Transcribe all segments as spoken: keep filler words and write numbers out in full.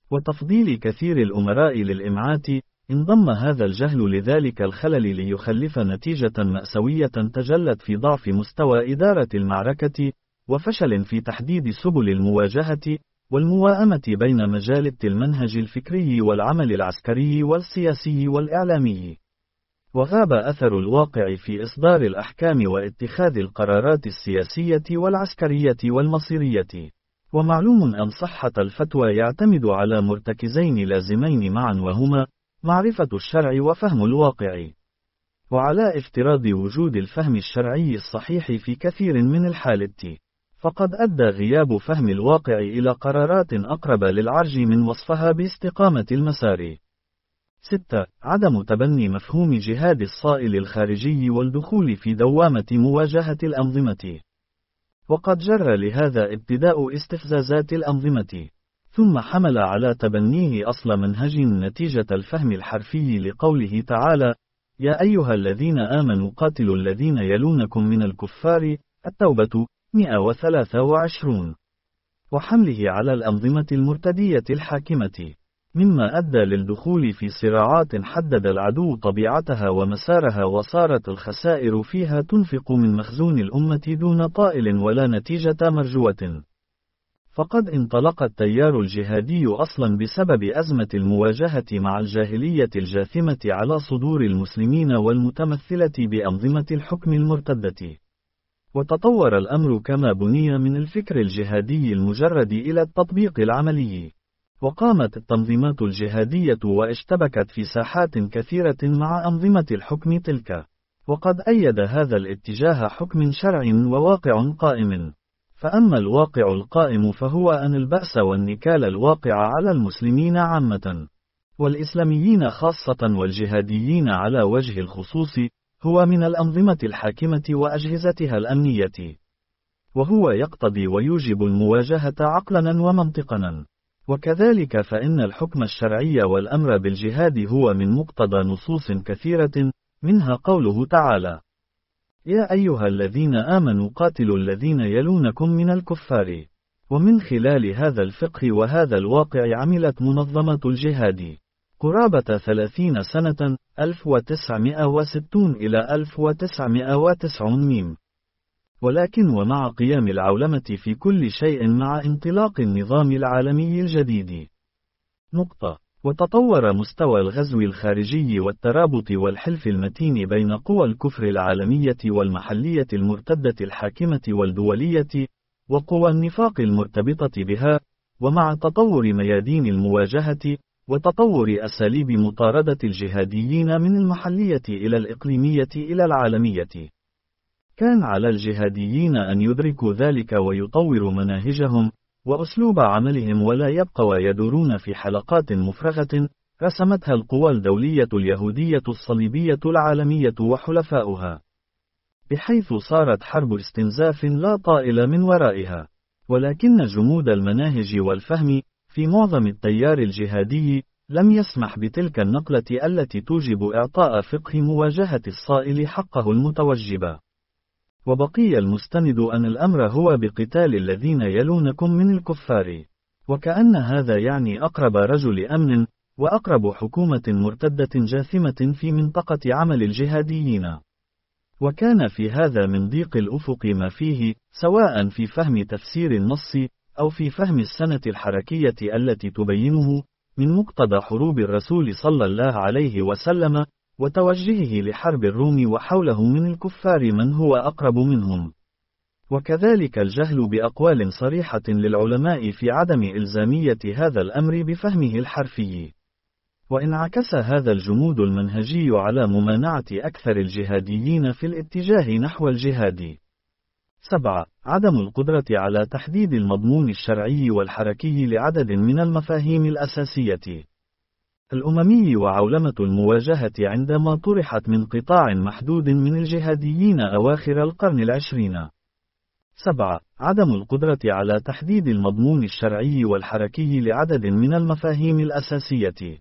وتفضيل كثير الأمراء للإمعات، انضم هذا الجهل لذلك الخلل ليخلف نتيجة مأساوية تجلت في ضعف مستوى إدارة المعركة، وفشل في تحديد سبل المواجهة، والمواءمة بين مجالات المنهج الفكري والعمل العسكري والسياسي والإعلامي. وغاب أثر الواقع في إصدار الأحكام واتخاذ القرارات السياسية والعسكرية والمصيرية. ومعلوم أن صحة الفتوى يعتمد على مرتكزين لازمين معا، وهما معرفة الشرع وفهم الواقع. وعلى افتراض وجود الفهم الشرعي الصحيح في كثير من الحالات، فقد أدى غياب فهم الواقع إلى قرارات أقرب للعرج من وصفها باستقامة المسار. ستة. عدم تبني مفهوم جهاد الصائل الخارجي والدخول في دوامة مواجهة الأنظمة. وقد جر لهذا ابتداء استفزازات الأنظمة، ثم حمل على تبنيه أصل منهج نتيجة الفهم الحرفي لقوله تعالى: يا أيها الذين آمنوا قاتلوا الذين يلونكم من الكفار، التوبة مئة وثلاثة وعشرين. وحمله على الأنظمة المرتدية الحاكمة، مما أدى للدخول في صراعات حدد العدو طبيعتها ومسارها، وصارت الخسائر فيها تنفق من مخزون الأمة دون طائل ولا نتيجة مرجوة. فقد انطلق التيار الجهادي أصلا بسبب أزمة المواجهة مع الجاهلية الجاثمة على صدور المسلمين والمتمثلة بأنظمة الحكم المرتدة. وتطور الأمر كما بني من الفكر الجهادي المجرد إلى التطبيق العملي. وقامت التنظيمات الجهادية واشتبكت في ساحات كثيرة مع أنظمة الحكم تلك. وقد أيد هذا الاتجاه حكم شرعي وواقع قائم. فأما الواقع القائم فهو أن البأس والنكال الواقع على المسلمين عامة، والإسلاميين خاصة، والجهاديين على وجه الخصوص، هو من الأنظمة الحاكمة وأجهزتها الأمنية. وهو يقتضي ويوجب المواجهة عقلا ومنطقا. وكذلك فإن الحكم الشرعي والأمر بالجهاد هو من مقتضى نصوص كثيرة، منها قوله تعالى: يا أيها الذين آمنوا قاتلوا الذين يلونكم من الكفار. ومن خلال هذا الفقه وهذا الواقع عملت منظمة الجهاد قرابة ثلاثين سنة، ألف وتسعمائة وستين إلى ألف وتسعمائة وتسعين ميم. ولكن ومع قيام العولمة في كل شيء مع انطلاق النظام العالمي الجديد. نقطة. وتطور مستوى الغزو الخارجي والترابط والحلف المتين بين قوى الكفر العالمية والمحلية المرتدة الحاكمة والدولية، وقوى النفاق المرتبطة بها، ومع تطور ميادين المواجهة، وتطور أساليب مطاردة الجهاديين من المحلية إلى الإقليمية إلى العالمية. كان على الجهاديين أن يدركوا ذلك ويطوروا مناهجهم وأسلوب عملهم، ولا يبقوا يدورون في حلقات مفرغة رسمتها القوى الدولية اليهودية الصليبية العالمية وحلفاؤها، بحيث صارت حرب استنزاف لا طائل من ورائها. ولكن جمود المناهج والفهم في معظم التيار الجهادي لم يسمح بتلك النقلة التي توجب إعطاء فقه مواجهة الصائل حقه المتوجب. وبقي المستند أن الأمر هو بقتال الذين يلونكم من الكفار، وكأن هذا يعني أقرب رجل أمن، وأقرب حكومة مرتدة جاثمة في منطقة عمل الجهاديين. وكان في هذا من ضيق الأفق ما فيه، سواء في فهم تفسير النص، أو في فهم السنة الحركية التي تبينه، من مقتضى حروب الرسول صلى الله عليه وسلم، وتوجهه لحرب الروم وحوله من الكفار من هو أقرب منهم. وكذلك الجهل بأقوال صريحة للعلماء في عدم إلزامية هذا الأمر بفهمه الحرفي. وانعكس هذا الجمود المنهجي على ممانعة أكثر الجهاديين في الاتجاه نحو الجهاد. سبعة. عدم القدرة على تحديد المضمون الشرعي والحركي لعدد من المفاهيم الأساسية. الأممي وعولمة المواجهة عندما طرحت من قطاع محدود من الجهاديين أواخر القرن العشرين. سبعة. عدم القدرة على تحديد المضمون الشرعي والحركي لعدد من المفاهيم الأساسية.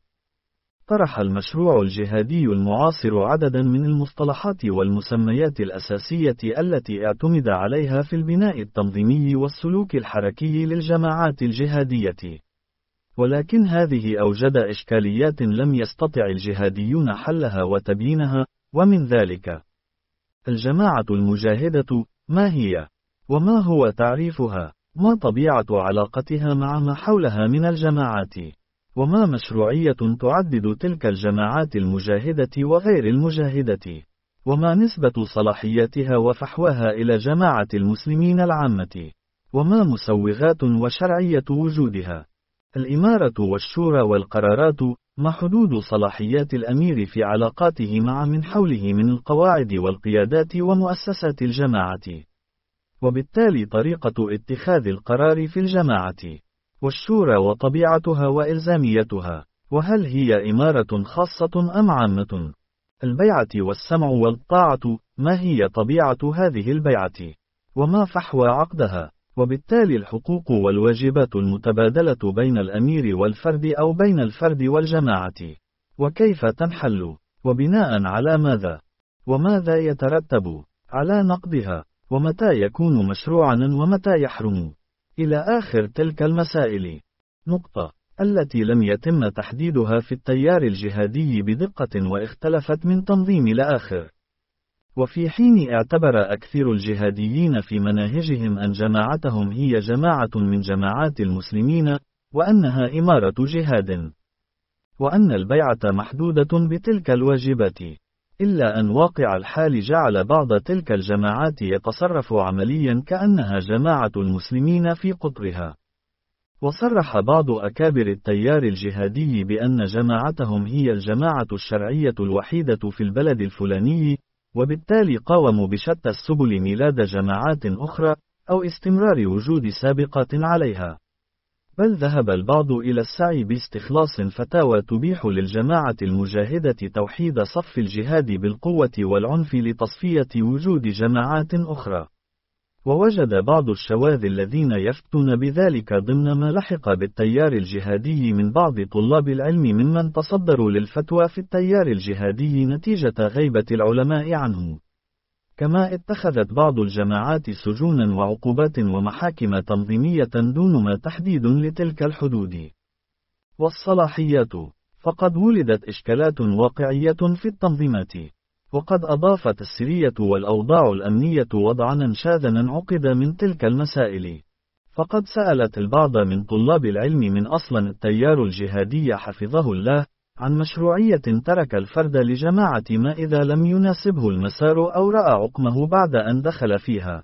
طرح المشروع الجهادي المعاصر عددا من المصطلحات والمسميات الأساسية التي اعتمد عليها في البناء التنظيمي والسلوك الحركي للجماعات الجهادية. ولكن هذه أوجد إشكاليات لم يستطع الجهاديون حلها وتبيينها، ومن ذلك: الجماعة المجاهدة ما هي؟ وما هو تعريفها؟ ما طبيعة علاقتها مع ما حولها من الجماعات؟ وما مشروعية تعدد تلك الجماعات المجاهدة وغير المجاهدة؟ وما نسبة صلاحياتها وفحواها إلى جماعة المسلمين العامة؟ وما مسوغات وشرعية وجودها؟ الإمارة والشورى والقرارات، ما حدود صلاحيات الأمير في علاقاته مع من حوله من القواعد والقيادات ومؤسسات الجماعة، وبالتالي طريقة اتخاذ القرار في الجماعة، والشورى وطبيعتها وإلزاميتها، وهل هي إمارة خاصة أم عامة؟ البيعة والسمع والطاعة، ما هي طبيعة هذه البيعة؟ وما فحوى عقدها؟ وبالتالي الحقوق والواجبات المتبادلة بين الأمير والفرد أو بين الفرد والجماعة، وكيف تنحل؟ وبناء على ماذا؟ وماذا يترتب على نقضها؟ ومتى يكون مشروعا ومتى يحرم؟ إلى آخر تلك المسائل. نقطة التي لم يتم تحديدها في التيار الجهادي بدقة واختلفت من تنظيم لآخر. وفي حين اعتبر أكثر الجهاديين في مناهجهم أن جماعتهم هي جماعة من جماعات المسلمين، وأنها إمارة جهاد، وأن البيعة محدودة بتلك الواجبات، إلا أن واقع الحال جعل بعض تلك الجماعات يتصرف عمليا كأنها جماعة المسلمين في قطرها. وصرح بعض أكابر التيار الجهادي بأن جماعتهم هي الجماعة الشرعية الوحيدة في البلد الفلاني، وبالتالي قاوموا بشتى السبل ميلاد جماعات أخرى، أو استمرار وجود سابقات عليها. بل ذهب البعض إلى السعي باستخلاص فتاوى تبيح للجماعة المجاهدة توحيد صف الجهاد بالقوة والعنف لتصفية وجود جماعات أخرى. ووجد بعض الشواذ الذين يفتون بذلك ضمن ما لحق بالتيار الجهادي من بعض طلاب العلم ممن تصدروا للفتوى في التيار الجهادي نتيجة غيبة العلماء عنه. كما اتخذت بعض الجماعات سجونا وعقوبات ومحاكم تنظيمية دون ما تحديد لتلك الحدود والصلاحيات. فقد ولدت إشكالات واقعية في التنظيمات، وقد أضافت السرية والأوضاع الأمنية وضعا شاذا عقد من تلك المسائل. فقد سألت البعض من طلاب العلم من أصلا التيار الجهادي حفظه الله عن مشروعية ترك الفرد لجماعة ما إذا لم يناسبه المسار أو رأى عقمه بعد أن دخل فيها.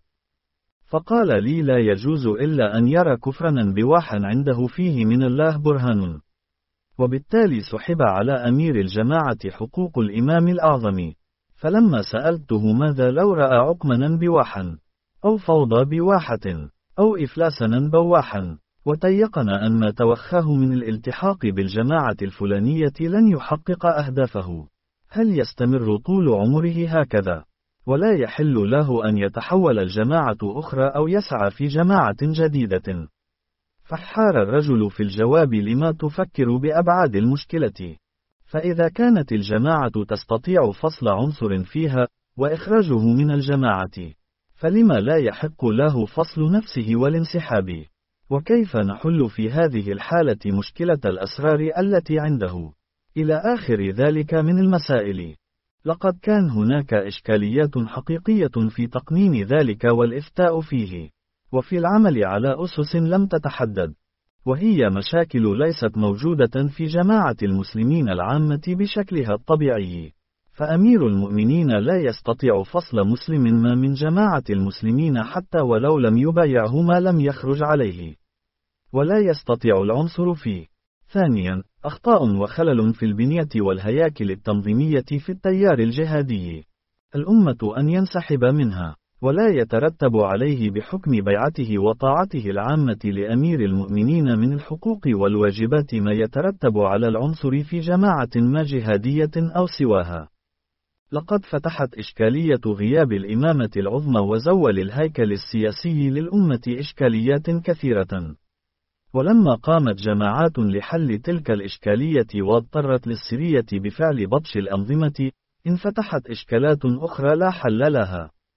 فقال لي: لا يجوز إلا أن يرى كفرا بواحا عنده فيه من الله برهان. وبالتالي سحب على أمير الجماعة حقوق الإمام الأعظم. فلما سألته ماذا لو رأى عقمنا بواحا، أو فوضى بواحة، أو إفلاسنا بواحا، وتيقن أن ما توخاه من الالتحاق بالجماعة الفلانية لن يحقق أهدافه، هل يستمر طول عمره هكذا؟ ولا يحل له أن يتحول الجماعة أخرى أو يسعى في جماعة جديدة. فحار الرجل في الجواب لما تفكر بأبعاد المشكلة. فإذا كانت الجماعة تستطيع فصل عنصر فيها وإخراجه من الجماعة، فلما لا يحق له فصل نفسه والانسحاب؟ وكيف نحل في هذه الحالة مشكلة الأسرار التي عنده؟ إلى آخر ذلك من المسائل. لقد كان هناك إشكاليات حقيقية في تقنين ذلك والإفتاء فيه، وفي العمل على أسس لم تتحدد، وهي مشاكل ليست موجودة في جماعة المسلمين العامة بشكلها الطبيعي. فأمير المؤمنين لا يستطيع فصل مسلم ما من جماعة المسلمين حتى ولو لم يبايعه ما لم يخرج عليه، ولا يستطيع العنصر فيه. ثانيا، أخطاء وخلل في البنية والهياكل التنظيمية في التيار الجهادي. الأمة أن ينسحب منها، ولا يترتب عليه بحكم بيعته وطاعته العامة لأمير المؤمنين من الحقوق والواجبات ما يترتب على العنصر في جماعة ما جهادية أو سواها. لقد فتحت إشكالية غياب الإمامة العظمى وزوال الهيكل السياسي للأمة إشكاليات كثيرة. ولما قامت جماعات لحل تلك الإشكالية واضطرت للسرية بفعل بطش الأنظمة، انفتحت إشكالات أخرى لا حل لها.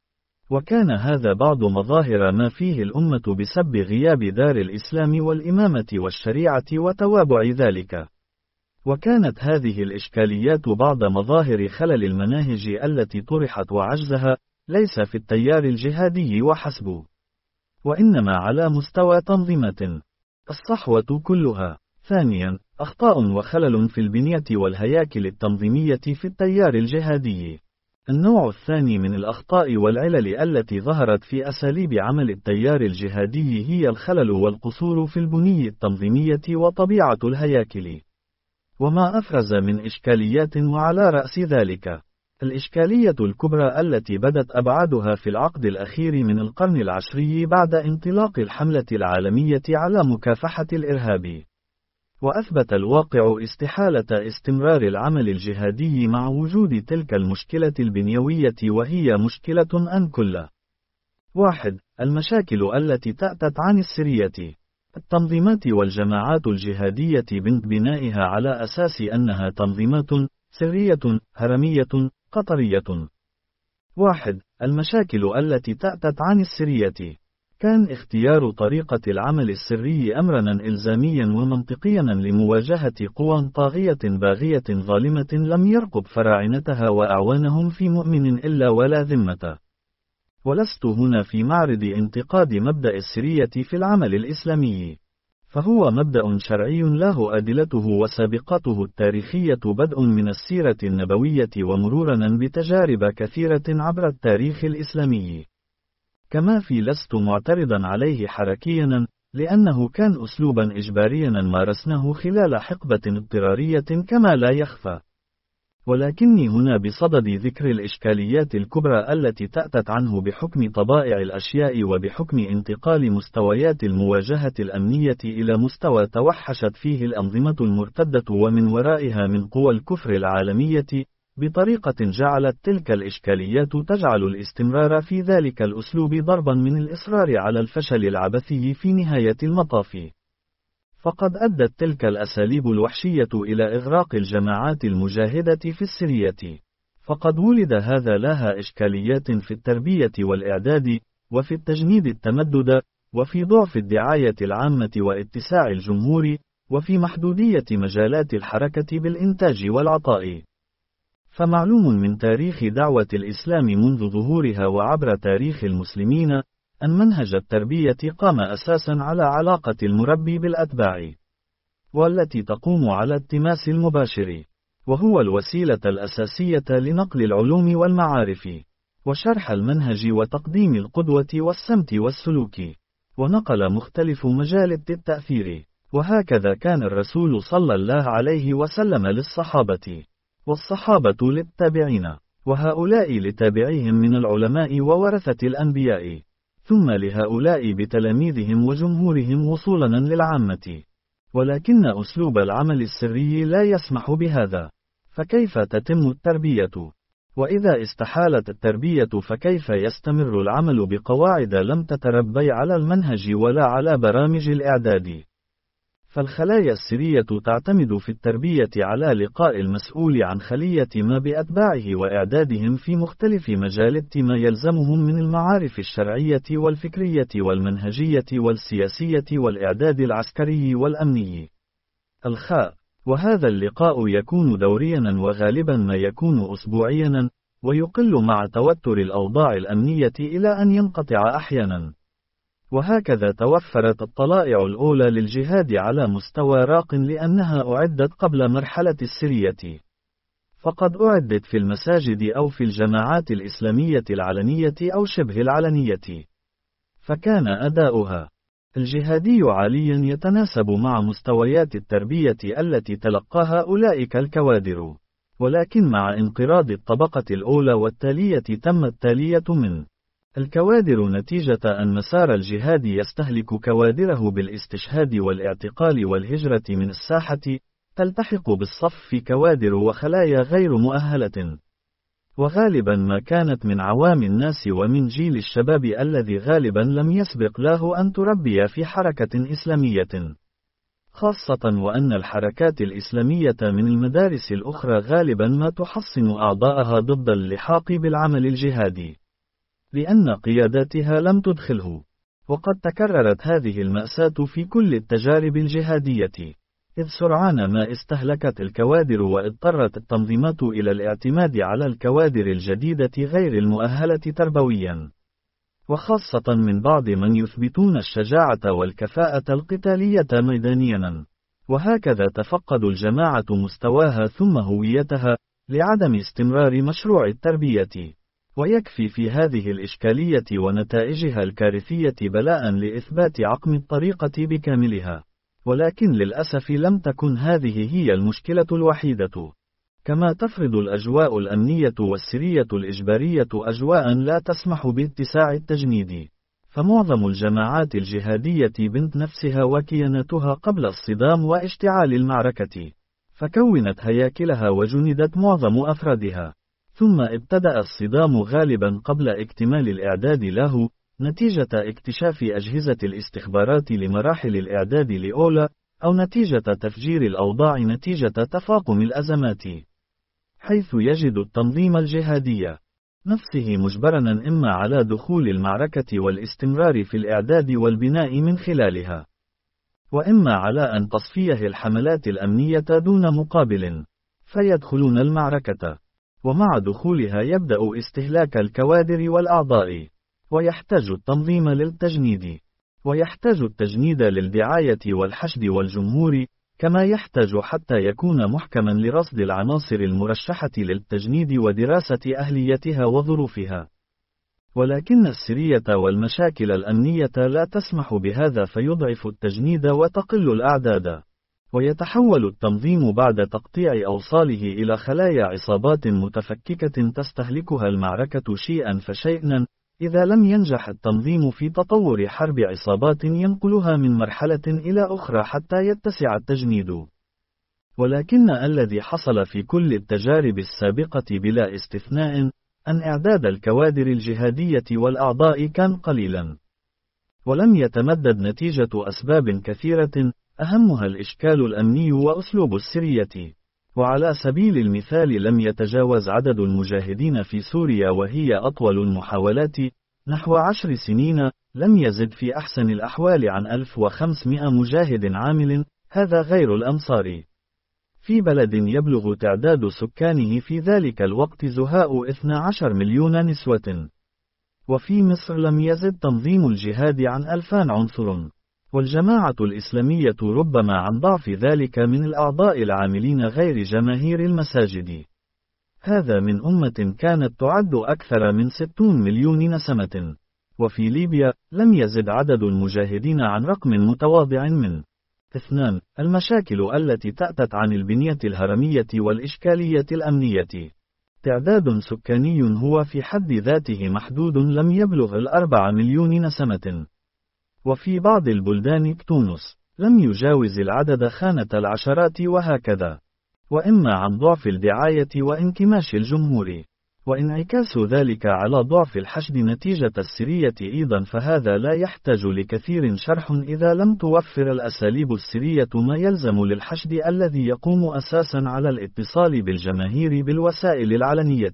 وكان هذا بعض مظاهر ما فيه الأمة بسبب غياب دار الإسلام والإمامة والشريعة وتوابع ذلك. وكانت هذه الإشكاليات بعض مظاهر خلل المناهج التي طرحت وعجزها ليس في التيار الجهادي وحسب، وإنما على مستوى تنظيمة الصحوة كلها. ثانيا، أخطاء وخلل في البنية والهياكل التنظيمية في التيار الجهادي. النوع الثاني من الأخطاء والعلل التي ظهرت في أساليب عمل التيار الجهادي هي الخلل والقصور في البنية التنظيمية وطبيعة الهياكل. وما أفرز من إشكاليات، وعلى رأس ذلك الإشكالية الكبرى التي بدت أبعادها في العقد الأخير من القرن العشري بعد انطلاق الحملة العالمية على مكافحة الإرهاب. وأثبت الواقع استحالة استمرار العمل الجهادي مع وجود تلك المشكلة البنيوية، وهي مشكلة أن كل واحد المشاكل التي تأتت عن السرية. التنظيمات والجماعات الجهادية بنت بنائها على أساس أنها تنظيمات سرية هرمية قطرية. واحد المشاكل التي تأتت عن السرية. كان اختيار طريقة العمل السري أمرا إلزاميا ومنطقيا لمواجهة قوى طاغية باغية ظالمة لم يرقب فراعنتها وأعوانهم في مؤمن إلا ولا ذمة. ولست هنا في معرض انتقاد مبدأ السرية في العمل الإسلامي، فهو مبدأ شرعي له أدلته وسابقته التاريخية، بدء من السيرة النبوية ومرورا بتجارب كثيرة عبر التاريخ الإسلامي. كما في لست معترضا عليه حركيا، لأنه كان أسلوبا إجباريا مارسناه خلال حقبة اضطرارية كما لا يخفى. ولكني هنا بصدد ذكر الإشكاليات الكبرى التي تأتت عنه بحكم طبائع الأشياء وبحكم انتقال مستويات المواجهة الأمنية إلى مستوى توحشت فيه الأنظمة المرتدة ومن ورائها من قوى الكفر العالمية، بطريقة جعلت تلك الإشكاليات تجعل الاستمرار في ذلك الأسلوب ضربا من الإصرار على الفشل العبثي في نهاية المطاف. فقد أدت تلك الأساليب الوحشية إلى إغراق الجماعات المجاهدة في السرية. فقد ولد هذا لها إشكاليات في التربية والإعداد، وفي التجنيد التمدد، وفي ضعف الدعاية العامة واتساع الجمهور، وفي محدودية مجالات الحركة بالإنتاج والعطاء. فمعلوم من تاريخ دعوة الإسلام منذ ظهورها وعبر تاريخ المسلمين أن منهج التربية قام أساسا على علاقة المربي بالأتباع، والتي تقوم على التماس المباشر، وهو الوسيلة الأساسية لنقل العلوم والمعارف، وشرح المنهج وتقديم القدوة والسمت والسلوك، ونقل مختلف مجالات التأثير. وهكذا كان الرسول صلى الله عليه وسلم للصحابة، والصحابة للتابعين، وهؤلاء لتابعيهم من العلماء وورثة الأنبياء، ثم لهؤلاء بتلاميذهم وجمهورهم وصولا للعامة. ولكن أسلوب العمل السري لا يسمح بهذا، فكيف تتم التربية؟ وإذا استحالت التربية فكيف يستمر العمل بقواعد لم تتربي على المنهج ولا على برامج الإعداد؟ فالخلايا السرية تعتمد في التربية على لقاء المسؤول عن خلية ما بأتباعه وإعدادهم في مختلف مجالات ما يلزمهم من المعارف الشرعية والفكرية والمنهجية والسياسية والإعداد العسكري والأمني. الخاء. وهذا اللقاء يكون دوريا وغالبا ما يكون أسبوعيا، ويقل مع توتر الأوضاع الأمنية إلى أن ينقطع أحيانا. وهكذا توفرت الطلائع الأولى للجهاد على مستوى راق لأنها أعدت قبل مرحلة السرية. فقد أعدت في المساجد أو في الجماعات الإسلامية العلنية أو شبه العلنية، فكان أداؤها الجهادي عاليا يتناسب مع مستويات التربية التي تلقاها أولئك الكوادر. ولكن مع انقراض الطبقة الأولى والتالية تم التالية من الكوادر نتيجة أن مسار الجهاد يستهلك كوادره بالاستشهاد والاعتقال والهجرة من الساحة، تلتحق بالصف كوادر وخلايا غير مؤهلة، وغالبا ما كانت من عوام الناس ومن جيل الشباب الذي غالبا لم يسبق له أن تربي في حركة إسلامية، خاصة وأن الحركات الإسلامية من المدارس الأخرى غالبا ما تحصن أعضاءها ضد اللحاق بالعمل الجهادي. لأن قياداتها لم تدخله. وقد تكررت هذه المأساة في كل التجارب الجهادية، إذ سرعان ما استهلكت الكوادر واضطرت التنظيمات إلى الاعتماد على الكوادر الجديدة غير المؤهلة تربويا، وخاصة من بعض من يثبتون الشجاعة والكفاءة القتالية ميدانيا. وهكذا تفقد الجماعة مستواها ثم هويتها، لعدم استمرار مشروع التربية. ويكفي في هذه الإشكالية ونتائجها الكارثية بلاء لإثبات عقم الطريقة بكاملها. ولكن للأسف لم تكن هذه هي المشكلة الوحيدة. كما تفرض الأجواء الأمنية والسرية الإجبارية أجواء لا تسمح باتساع التجنيد، فمعظم الجماعات الجهادية بنت نفسها وكياناتها قبل الصدام واشتعال المعركة، فكونت هياكلها وجندت معظم أفرادها. ثم ابتدأ الصدام غالبا قبل اكتمال الإعداد له، نتيجة اكتشاف أجهزة الاستخبارات لمراحل الإعداد لأولى، أو نتيجة تفجير الأوضاع نتيجة تفاقم الأزمات، حيث يجد التنظيم الجهادي نفسه مجبرا إما على دخول المعركة والاستمرار في الإعداد والبناء من خلالها، وإما على أن تصفيه الحملات الأمنية دون مقابل، فيدخلون المعركة، ومع دخولها يبدأ استهلاك الكوادر والأعضاء، ويحتاج التنظيم للتجنيد، ويحتاج التجنيد للدعاية والحشد والجمهور، كما يحتاج حتى يكون محكما لرصد العناصر المرشحة للتجنيد ودراسة أهليتها وظروفها. ولكن السرية والمشاكل الأمنية لا تسمح بهذا، فيضعف التجنيد وتقل الأعداد، ويتحول التنظيم بعد تقطيع أوصاله إلى خلايا عصابات متفككة تستهلكها المعركة شيئا فشيئا، إذا لم ينجح التنظيم في تطور حرب عصابات ينقلها من مرحلة إلى أخرى حتى يتسع التجنيد. ولكن الذي حصل في كل التجارب السابقة بلا استثناء، أن إعداد الكوادر الجهادية والأعضاء كان قليلا، ولم يتمدد نتيجة أسباب كثيرة، أهمها الإشكال الأمني وأسلوب السرية. وعلى سبيل المثال لم يتجاوز عدد المجاهدين في سوريا، وهي أطول المحاولات نحو عشر سنين، لم يزد في أحسن الأحوال عن ألف وخمسمائة مجاهد عامل، هذا غير الأمصار، في بلد يبلغ تعداد سكانه في ذلك الوقت زهاء اثني عشر مليون نسوة. وفي مصر لم يزد تنظيم الجهاد عن ألفان عنصر، والجماعة الإسلامية ربما عن ضعف ذلك من الأعضاء العاملين غير جماهير المساجد. هذا من أمة كانت تعد أكثر من ستون مليون نسمة. وفي ليبيا لم يزد عدد المجاهدين عن رقم متواضع من اثنان. المشاكل التي تأتت عن البنية الهرمية والإشكالية الأمنية. تعداد سكاني هو في حد ذاته محدود، لم يبلغ الأربع مليون نسمة. وفي بعض البلدان كتونس لم يجاوز العدد خانة العشرات، وهكذا. وإما عن ضعف الدعاية وانكماش الجمهور، وانعكاس ذلك على ضعف الحشد نتيجة السرية أيضا، فهذا لا يحتاج لكثير شرح إذا لم توفر الأساليب السرية ما يلزم للحشد الذي يقوم أساسا على الاتصال بالجماهير بالوسائل العلنية.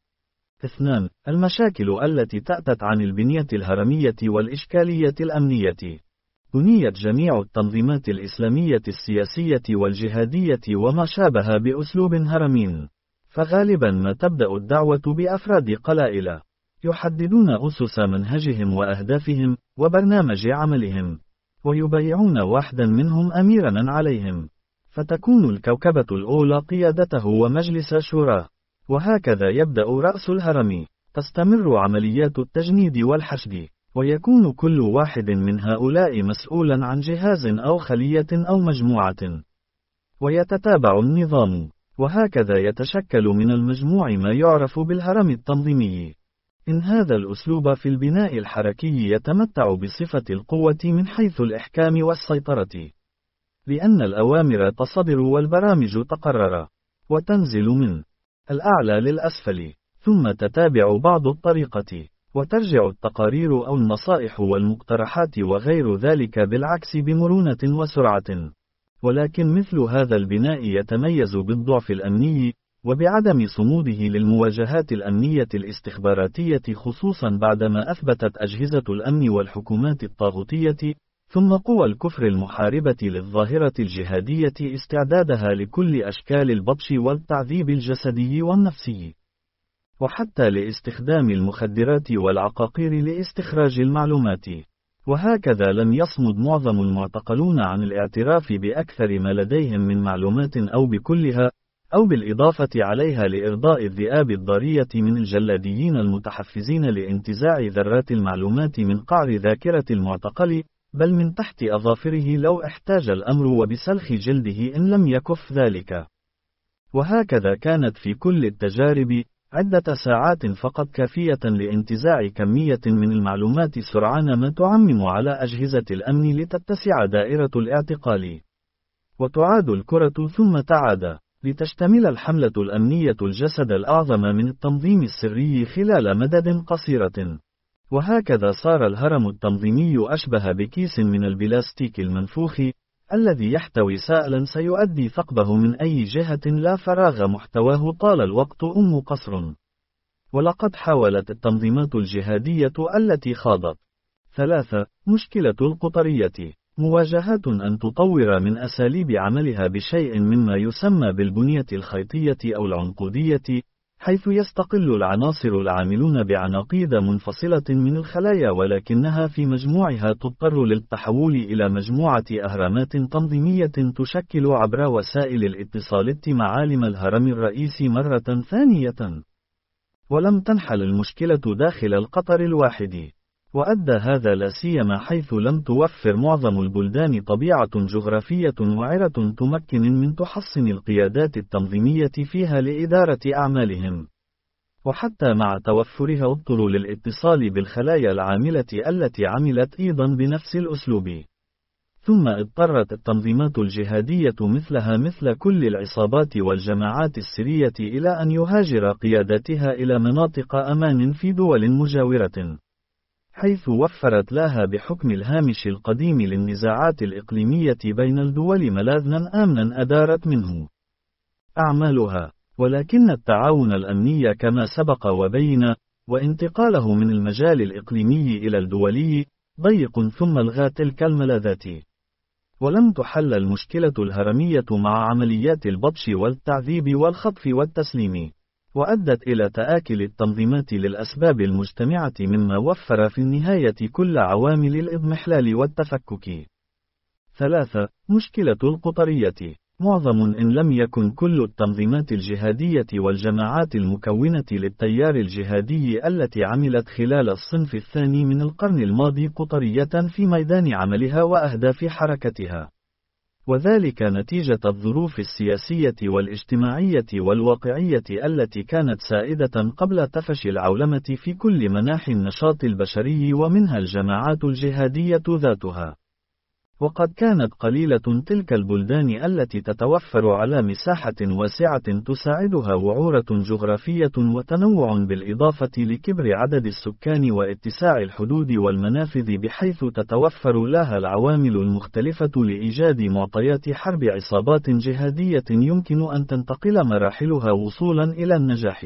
اثنان. المشاكل التي تأتت عن البنية الهرمية والإشكالية الأمنية. بنيت جميع التنظيمات الإسلامية السياسية والجهادية وما شابه بأسلوب هرمي، فغالبا ما تبدأ الدعوة بأفراد قلائل يحددون أسس منهجهم وأهدافهم وبرنامج عملهم، ويبايعون واحدا منهم أميرا عليهم، فتكون الكوكبة الأولى قيادته ومجلس شوراه، وهكذا يبدأ رأس الهرم. تستمر عمليات التجنيد والحشد، ويكون كل واحد من هؤلاء مسؤولا عن جهاز أو خلية أو مجموعة، ويتتابع النظام، وهكذا يتشكل من المجموع ما يعرف بالهرم التنظيمي. إن هذا الأسلوب في البناء الحركي يتمتع بصفة القوة من حيث الإحكام والسيطرة، لأن الأوامر تصدر والبرامج تقرر، وتنزل من الأعلى للأسفل، ثم تتابع بعض الطريقة، وترجع التقارير أو النصائح والمقترحات وغير ذلك بالعكس بمرونة وسرعة. ولكن مثل هذا البناء يتميز بالضعف الأمني، وبعدم صموده للمواجهات الأمنية الاستخباراتية، خصوصا بعدما أثبتت أجهزة الأمن والحكومات الطاغوتية ثم قوى الكفر المحاربة للظاهرة الجهادية استعدادها لكل أشكال البطش والتعذيب الجسدي والنفسي، وحتى لاستخدام المخدرات والعقاقير لاستخراج المعلومات. وهكذا لم يصمد معظم المعتقلون عن الاعتراف بأكثر ما لديهم من معلومات أو بكلها، أو بالإضافة عليها لإرضاء الذئاب الضارية من الجلاديين المتحفزين لانتزاع ذرات المعلومات من قعر ذاكرة المعتقل، بل من تحت أظافره لو احتاج الأمر، وبسلخ جلده إن لم يكف ذلك. وهكذا كانت في كل التجارب عدة ساعات فقط كافية لانتزاع كمية من المعلومات سرعان ما تعمم على أجهزة الأمن لتتسع دائرة الاعتقال، وتعاد الكرة ثم تعاد، لتشتمل الحملة الأمنية الجسد الأعظم من التنظيم السري خلال مدد قصيرة. وهكذا صار الهرم التنظيمي أشبه بكيس من البلاستيك المنفوخ، الذي يحتوي سائلا سيؤدي ثقبه من أي جهة لا فراغ محتواه طال الوقت أم قصر. ولقد حاولت التنظيمات الجهادية التي خاضت. ثلاثة. مشكلة القطرية. مواجهات أن تطور من أساليب عملها بشيء مما يسمى بالبنية الخيطية أو العنقودية، حيث يستقل العناصر العاملون بعناقيد منفصلة من الخلايا، ولكنها في مجموعها تضطر للتحول إلى مجموعة أهرامات تنظيمية تشكل عبر وسائل الاتصال معالم الهرم الرئيسي مرة ثانية. ولم تنحل المشكلة داخل القطر الواحد، وأدى هذا لا سيما حيث لم توفر معظم البلدان طبيعة جغرافية وعرة تمكن من تحصن القيادات التنظيمية فيها لإدارة أعمالهم. وحتى مع توفرها اضطروا للاتصال بالخلايا العاملة التي عملت أيضا بنفس الأسلوب. ثم اضطرت التنظيمات الجهادية مثلها مثل كل العصابات والجماعات السرية إلى أن يهاجر قياداتها إلى مناطق أمان في دول مجاورة، حيث وفرت لها بحكم الهامش القديم للنزاعات الإقليمية بين الدول ملاذنا آمنا أدارت منه أعمالها. ولكن التعاون الأمني كما سبق وبين، وانتقاله من المجال الإقليمي إلى الدولي، ضيق ثم ألغى تلك الملاذات. ولم تحل المشكلة الهرمية مع عمليات البطش والتعذيب والخطف والتسليم، وأدت إلى تآكل التنظيمات للأسباب المجتمعة، مما وفر في النهاية كل عوامل الإضمحلال والتفكك. ثلاثة. مشكلة القطرية. معظم إن لم يكن كل التنظيمات الجهادية والجماعات المكونة للتيار الجهادي التي عملت خلال الصنف الثاني من القرن الماضي قطرية في ميدان عملها وأهداف حركتها، وذلك نتيجة الظروف السياسية والاجتماعية والواقعية التي كانت سائدة قبل تفشي العولمة في كل مناحي النشاط البشري، ومنها الجماعات الجهادية ذاتها. وقد كانت قليلة تلك البلدان التي تتوفر على مساحة واسعة تساعدها وعورة جغرافية وتنوع، بالإضافة لكبر عدد السكان واتساع الحدود والمنافذ، بحيث تتوفر لها العوامل المختلفة لإيجاد معطيات حرب عصابات جهادية يمكن أن تنتقل مراحلها وصولا إلى النجاح.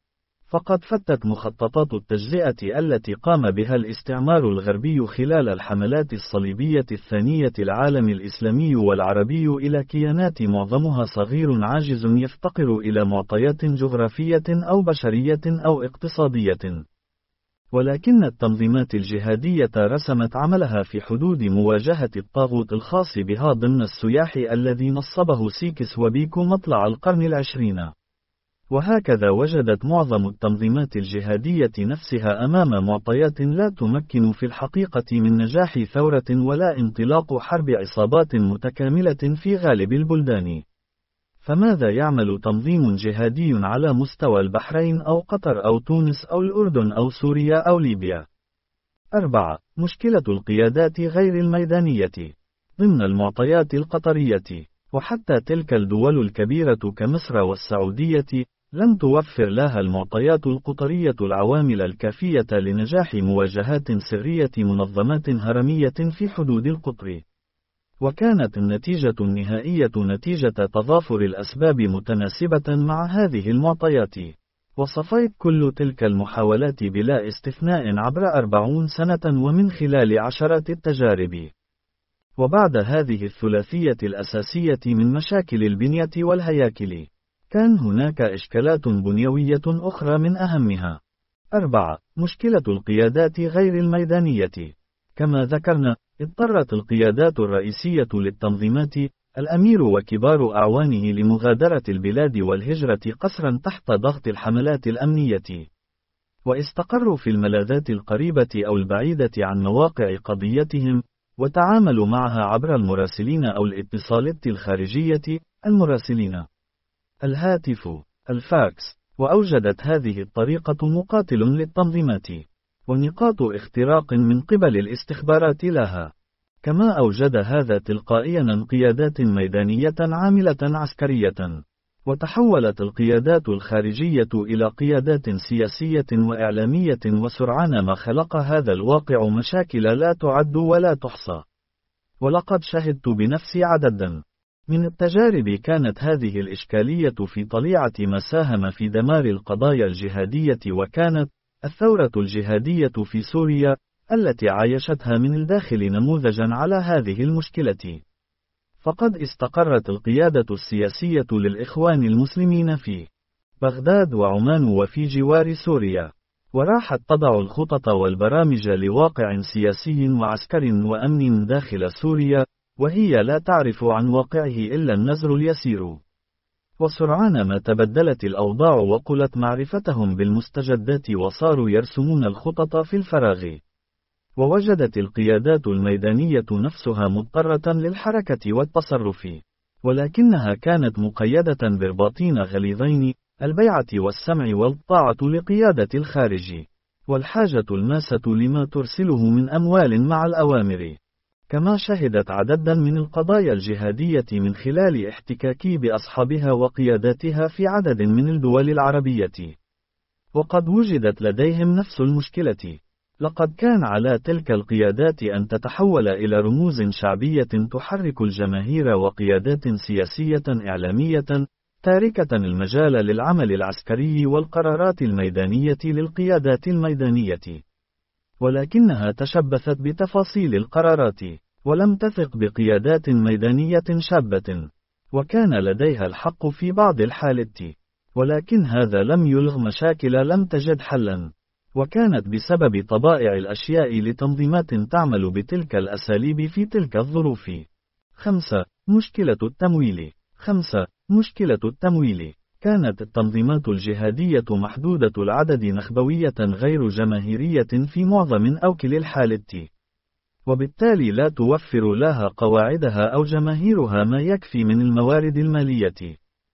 فقد فتت مخططات التجزئة التي قام بها الاستعمار الغربي خلال الحملات الصليبية الثانية العالم الإسلامي والعربي إلى كيانات معظمها صغير عاجز يفتقر إلى معطيات جغرافية أو بشرية أو اقتصادية. ولكن التنظيمات الجهادية رسمت عملها في حدود مواجهة الطاغوت الخاص بها ضمن السياح الذي نصبه سيكس وبيكو مطلع القرن العشرين. وهكذا وجدت معظم التنظيمات الجهادية نفسها أمام معطيات لا تمكن في الحقيقة من نجاح ثورة ولا انطلاق حرب عصابات متكاملة في غالب البلدان. فماذا يعمل تنظيم جهادي على مستوى البحرين أو قطر أو تونس أو الأردن أو سوريا أو ليبيا؟ أربعة. مشكلة القيادات غير الميدانية. ضمن المعطيات القطرية، وحتى تلك الدول الكبيرة كمصر والسعودية، لم توفر لها المعطيات القطرية العوامل الكافية لنجاح مواجهات سرية منظمات هرمية في حدود القطر. وكانت النتيجة النهائية نتيجة تضافر الأسباب متناسبة مع هذه المعطيات. وصفيت كل تلك المحاولات بلا استثناء عبر أربعين سنة ومن خلال عشرات التجارب. وبعد هذه الثلاثية الأساسية من مشاكل البنية والهياكل، كان هناك إشكالات بنيوية أخرى من أهمها. أربعة. مشكلة القيادات غير الميدانية. كما ذكرنا، اضطرت القيادات الرئيسية للتنظيمات، الأمير وكبار أعوانه، لمغادرة البلاد والهجرة قسرا تحت ضغط الحملات الأمنية، واستقروا في الملاذات القريبة أو البعيدة عن مواقع قضيتهم، وتعاملوا معها عبر المراسلين أو الاتصالات الخارجية، المراسلين، الهاتف، الفاكس. وأوجدت هذه الطريقة مقاتل للتنظيمات، ونقاط اختراق من قبل الاستخبارات لها. كما أوجد هذا تلقائيا انقيادات ميدانية عاملة عسكرية، وتحولت القيادات الخارجية إلى قيادات سياسية وإعلامية، وسرعان ما خلق هذا الواقع مشاكل لا تعد ولا تحصى. ولقد شهدت بنفسي عددا من التجارب كانت هذه الإشكالية في طليعة ما ساهم في دمار القضايا الجهادية، وكانت الثورة الجهادية في سوريا التي عايشتها من الداخل نموذجا على هذه المشكلة. فقد استقرت القيادة السياسية للإخوان المسلمين في بغداد وعمان وفي جوار سوريا، وراحت تضع الخطط والبرامج لواقع سياسي وعسكري وأمن داخل سوريا، وهي لا تعرف عن واقعه إلا النزر اليسير. وسرعان ما تبدلت الأوضاع وقلت معرفتهم بالمستجدات، وصاروا يرسمون الخطط في الفراغ. ووجدت القيادات الميدانية نفسها مضطرة للحركة والتصرف، ولكنها كانت مقيدة برباطين غليظين، البيعة والسمع والطاعة لقيادة الخارج، والحاجة الماسة لما ترسله من أموال مع الأوامر. كما شهدت عددا من القضايا الجهادية من خلال احتكاكي بأصحابها وقياداتها في عدد من الدول العربية. وقد وجدت لديهم نفس المشكلة. لقد كان على تلك القيادات أن تتحول إلى رموز شعبية تحرك الجماهير وقيادات سياسية إعلامية، تاركة المجال للعمل العسكري والقرارات الميدانية للقيادات الميدانية. ولكنها تشبثت بتفاصيل القرارات، ولم تثق بقيادات ميدانية شابة، وكان لديها الحق في بعض الحالات، ولكن هذا لم يلغ مشاكل لم تجد حلا، وكانت بسبب طبائع الأشياء لتنظيمات تعمل بتلك الأساليب في تلك الظروف. خمسة. مشكلة التمويل. خمسة. مشكلة التمويل. كانت التنظيمات الجهادية محدودة العدد، نخبوية غير جماهيرية في معظم أوكل الحالات، وبالتالي لا توفر لها قواعدها أو جماهيرها ما يكفي من الموارد المالية،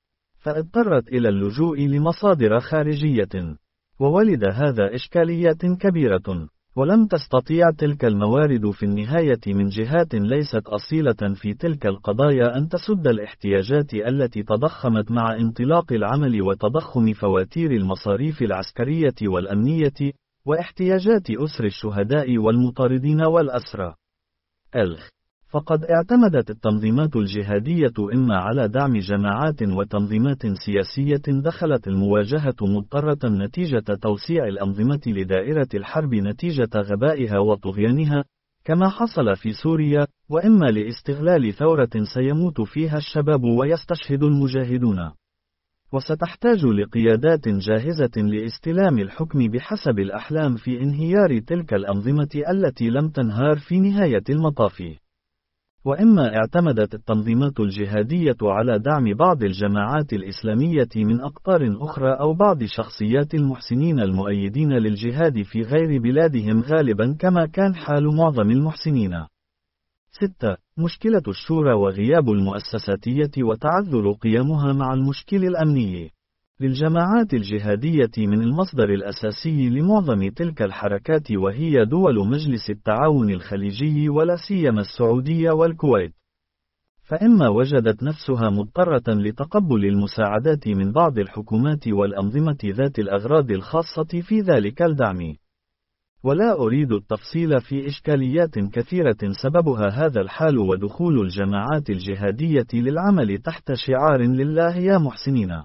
فاضطرت إلى اللجوء لمصادر خارجية، وولد هذا إشكاليات كبيرة، ولم تستطيع تلك الموارد في النهاية من جهات ليست أصيلة في تلك القضايا أن تسد الاحتياجات التي تضخمت مع انطلاق العمل وتضخم فواتير المصاريف العسكرية والأمنية، واحتياجات أسر الشهداء والمطاردين والأسرى. ألخ. فقد اعتمدت التنظيمات الجهادية إما على دعم جماعات وتنظيمات سياسية دخلت المواجهة مضطرة نتيجة توسيع الأنظمة لدائرة الحرب نتيجة غبائها وطغيانها، كما حصل في سوريا، وإما لاستغلال ثورة سيموت فيها الشباب ويستشهد المجاهدون. وستحتاج لقيادات جاهزة لاستلام الحكم بحسب الأحلام في انهيار تلك الأنظمة التي لم تنهار في نهاية المطاف. وإما اعتمدت التنظيمات الجهادية على دعم بعض الجماعات الإسلامية من أقطار أخرى أو بعض شخصيات المحسنين المؤيدين للجهاد في غير بلادهم غالبا، كما كان حال معظم المحسنين. ستة. مشكلة الشورى وغياب المؤسساتية وتعذر قيامها مع المشكل الأمني. للجماعات الجهادية من المصدر الأساسي لمعظم تلك الحركات وهي دول مجلس التعاون الخليجي ولا سيما السعودية والكويت، فإما وجدت نفسها مضطرة لتقبل المساعدات من بعض الحكومات والأنظمة ذات الأغراض الخاصة في ذلك الدعم، ولا أريد التفصيل في إشكاليات كثيرة سببها هذا الحال ودخول الجماعات الجهادية للعمل تحت شعار لله يا محسنين.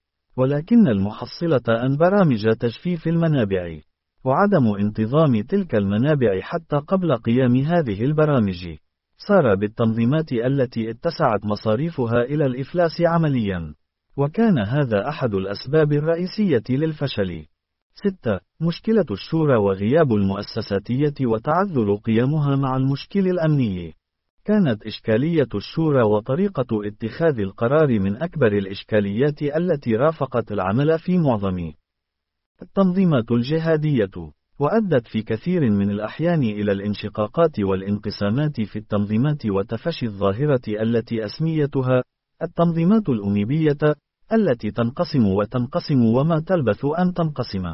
ولكن المحصلة أن برامج تجفيف المنابع وعدم انتظام تلك المنابع حتى قبل قيام هذه البرامج صار بالتنظيمات التي اتسعت مصاريفها إلى الإفلاس عمليا، وكان هذا أحد الأسباب الرئيسية للفشل. ستة. مشكلة الشورى وغياب المؤسساتية وتعذر قيامها مع المشكل الأمني. كانت إشكالية الشورى وطريقة اتخاذ القرار من أكبر الإشكاليات التي رافقت العمل في معظم التنظيمات الجهادية، وأدت في كثير من الأحيان إلى الانشقاقات والانقسامات في التنظيمات وتفشي الظاهرة التي أسميتها التنظيمات الأميبية، التي تنقسم وتنقسم وما تلبث أن تنقسم.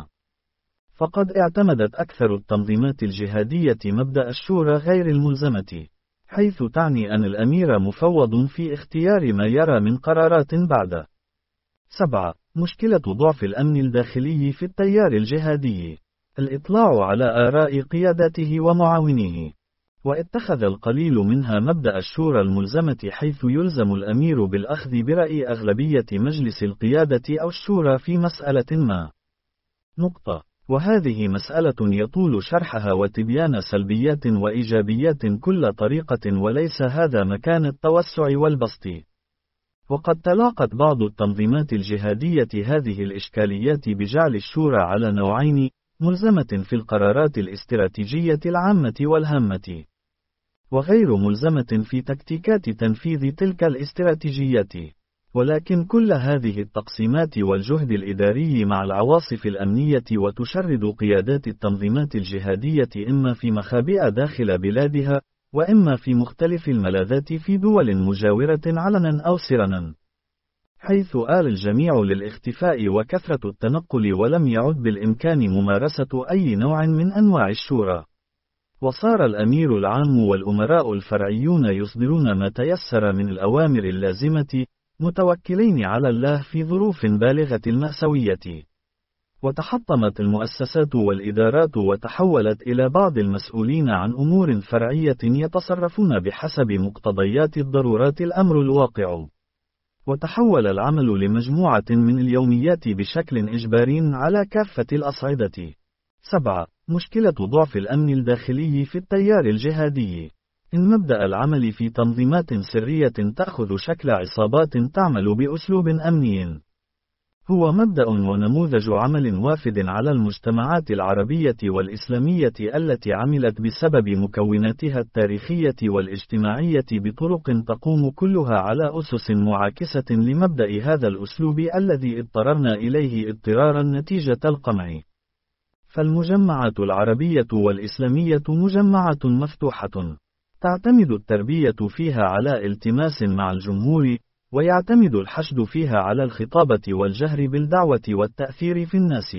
فقد اعتمدت أكثر التنظيمات الجهادية مبدأ الشورى غير الملزمة، حيث تعني أن الأمير مفوض في اختيار ما يرى من قرارات بعد. سبعة. مشكلة ضعف الأمن الداخلي في التيار الجهادي. الإطلاع على آراء قياداته ومعاونيه. واتخذ القليل منها مبدأ الشورى الملزمة، حيث يلزم الأمير بالأخذ برأي أغلبية مجلس القيادة أو الشورى في مسألة ما. نقطة. وهذه مسألة يطول شرحها وتبيان سلبيات وإيجابيات كل طريقة، وليس هذا مكان التوسع والبسط. وقد تلاقت بعض التنظيمات الجهادية هذه الإشكاليات بجعل الشورى على نوعين: ملزمة في القرارات الاستراتيجية العامة والهامة، وغير ملزمة في تكتيكات تنفيذ تلك الاستراتيجيات. ولكن كل هذه التقسيمات والجهد الإداري مع العواصف الأمنية وتشرد قيادات التنظيمات الجهادية إما في مخابئ داخل بلادها، وإما في مختلف الملاذات في دول مجاورة علنا أو سرا، حيث آل الجميع للاختفاء وكثرة التنقل، ولم يعد بالإمكان ممارسة أي نوع من أنواع الشورى. وصار الأمير العام والأمراء الفرعيون يصدرون ما تيسر من الأوامر اللازمة، متوكلين على الله في ظروف بالغة المأساوية. وتحطمت المؤسسات والإدارات وتحولت إلى بعض المسؤولين عن أمور فرعية يتصرفون بحسب مقتضيات الضرورات الأمر الواقع. وتحول العمل لمجموعة من اليوميات بشكل إجباري على كافة الأصعدة. سبعة. مشكلة ضعف الأمن الداخلي في التيار الجهادي. إن مبدأ العمل في تنظيمات سرية تأخذ شكل عصابات تعمل بأسلوب أمني هو مبدأ ونموذج عمل وافد على المجتمعات العربية والإسلامية التي عملت بسبب مكوناتها التاريخية والاجتماعية بطرق تقوم كلها على أسس معاكسة لمبدأ هذا الأسلوب الذي اضطررنا إليه اضطرارا نتيجة القمع. فالمجمعات العربية والإسلامية مجمعات مفتوحة، تعتمد التربية فيها على التماس مع الجمهور، ويعتمد الحشد فيها على الخطابة والجهر بالدعوة والتأثير في الناس.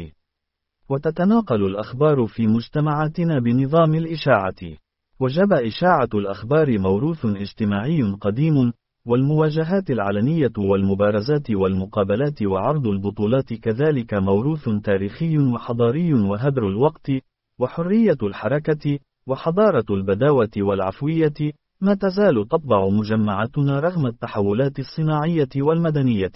وتتناقل الأخبار في مجتمعاتنا بنظام الإشاعة، وجب إشاعة الأخبار موروث اجتماعي قديم، والمواجهات العلنية والمبارزات والمقابلات وعرض البطولات كذلك موروث تاريخي وحضاري، وهدر الوقت، وحرية الحركة، وحضارة البداوة والعفوية، ما تزال تطبع مجمعاتنا رغم التحولات الصناعية والمدنية.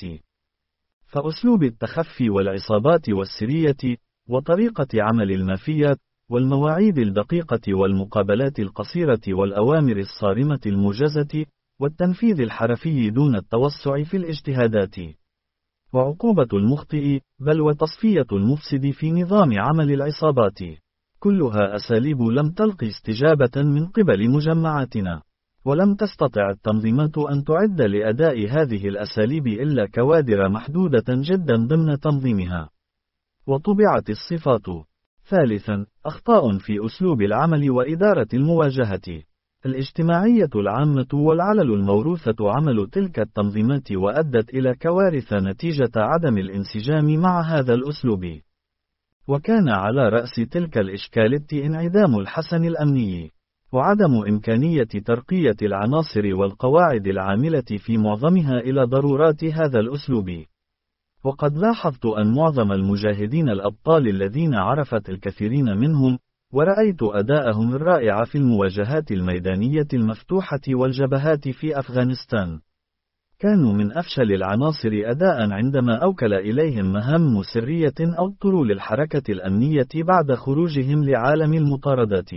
فأسلوب التخفي والعصابات والسرية، وطريقة عمل المافيات، والمواعيد الدقيقة والمقابلات القصيرة والأوامر الصارمة الموجزة، والتنفيذ الحرفي دون التوسع في الاجتهادات، وعقوبة المخطئ، بل وتصفية المفسد في نظام عمل العصابات، كلها أساليب لم تلق استجابة من قبل مجمعاتنا. ولم تستطع التنظيمات أن تعد لأداء هذه الأساليب إلا كوادر محدودة جدا ضمن تنظيمها. وطبعت الصفات. ثالثا، أخطاء في أسلوب العمل وإدارة المواجهة الاجتماعية العامة والعلل الموروثة عمل تلك التنظيمات، وأدت إلى كوارث نتيجة عدم الانسجام مع هذا الأسلوب. وكان على رأس تلك الإشكالات انعدام الحسن الأمني، وعدم إمكانية ترقية العناصر والقواعد العاملة في معظمها إلى ضرورات هذا الأسلوب. وقد لاحظت أن معظم المجاهدين الأبطال الذين عرفت الكثيرين منهم، ورأيت أداءهم الرائع في المواجهات الميدانية المفتوحة والجبهات في أفغانستان. كانوا من أفشل العناصر أداءً عندما أوكل إليهم مهام سرية أو اضطروا للحركة الأمنية بعد خروجهم لعالم المطاردات.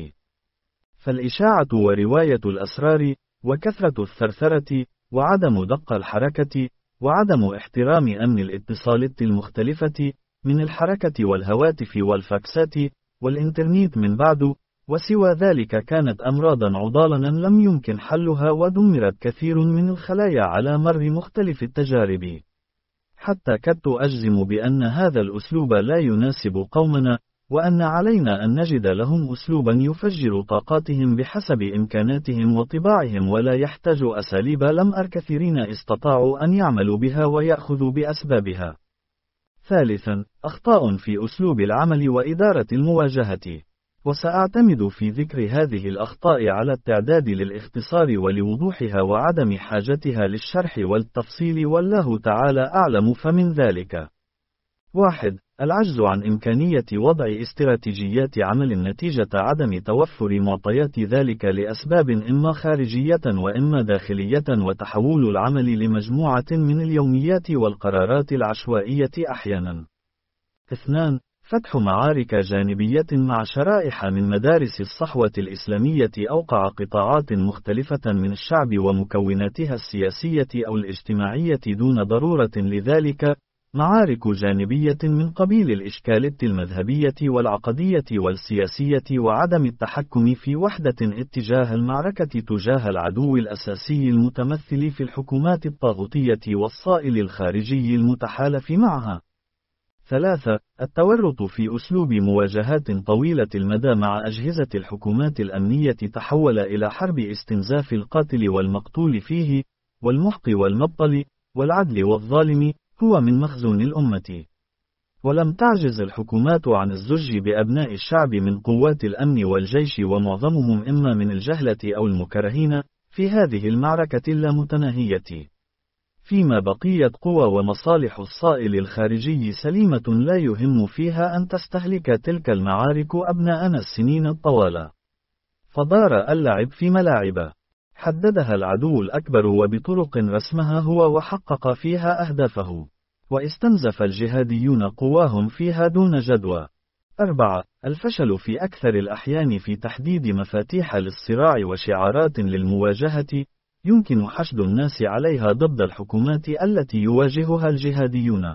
فالإشاعة ورواية الأسرار، وكثرة الثرثرة، وعدم دق الحركة، وعدم احترام أمن الاتصالات المختلفة، من الحركة والهواتف والفاكسات، والإنترنت من بعد، وسوى ذلك كانت أمراضا عضالا لم يمكن حلها ودمرت كثير من الخلايا على مر مختلف التجارب. حتى كدت أجزم بأن هذا الأسلوب لا يناسب قومنا، وأن علينا أن نجد لهم أسلوبا يفجر طاقاتهم بحسب إمكاناتهم وطباعهم ولا يحتاج أساليب لم أر كثيرين استطاعوا أن يعملوا بها ويأخذوا بأسبابها. ثالثا، أخطاء في أسلوب العمل وإدارة المواجهة. وسأعتمد في ذكر هذه الأخطاء على التعداد للاختصار ولوضوحها وعدم حاجتها للشرح والتفصيل، والله تعالى أعلم. فمن ذلك: واحد. العجز عن إمكانية وضع استراتيجيات عمل نتيجة عدم توفر معطيات ذلك لأسباب إما خارجية وإما داخلية، وتحول العمل لمجموعة من اليوميات والقرارات العشوائية أحيانا. اثنان. فتح معارك جانبية مع شرائح من مدارس الصحوة الإسلامية أوقع قطاعات مختلفة من الشعب ومكوناتها السياسية أو الاجتماعية دون ضرورة لذلك، معارك جانبية من قبيل الإشكالات المذهبية والعقدية والسياسية وعدم التحكم في وحدة اتجاه المعركة تجاه العدو الأساسي المتمثل في الحكومات الطاغوتية والصائل الخارجي المتحالف معها. ثلاثة. التورط في أسلوب مواجهات طويلة المدى مع أجهزة الحكومات الأمنية تحول إلى حرب استنزاف القاتل والمقتول فيه، والمحق والمبطل، والعدل والظالم، هو من مخزون الأمة. ولم تعجز الحكومات عن الزج بأبناء الشعب من قوات الأمن والجيش، ومعظمهم إما من الجهلة أو المكرهين، في هذه المعركة اللامتناهية. فيما بقيت قوى ومصالح الصائل الخارجي سليمة لا يهم فيها أن تستهلك تلك المعارك أبناءنا السنين الطوال. فدار اللعب في ملاعب حددها العدو الأكبر وبطرق رسمها هو وحقق فيها أهدافه، واستنزف الجهاديون قواهم فيها دون جدوى. أربعة. الفشل في أكثر الأحيان في تحديد مفاتيح للصراع وشعارات للمواجهة يمكن حشد الناس عليها ضد الحكومات التي يواجهها الجهاديون.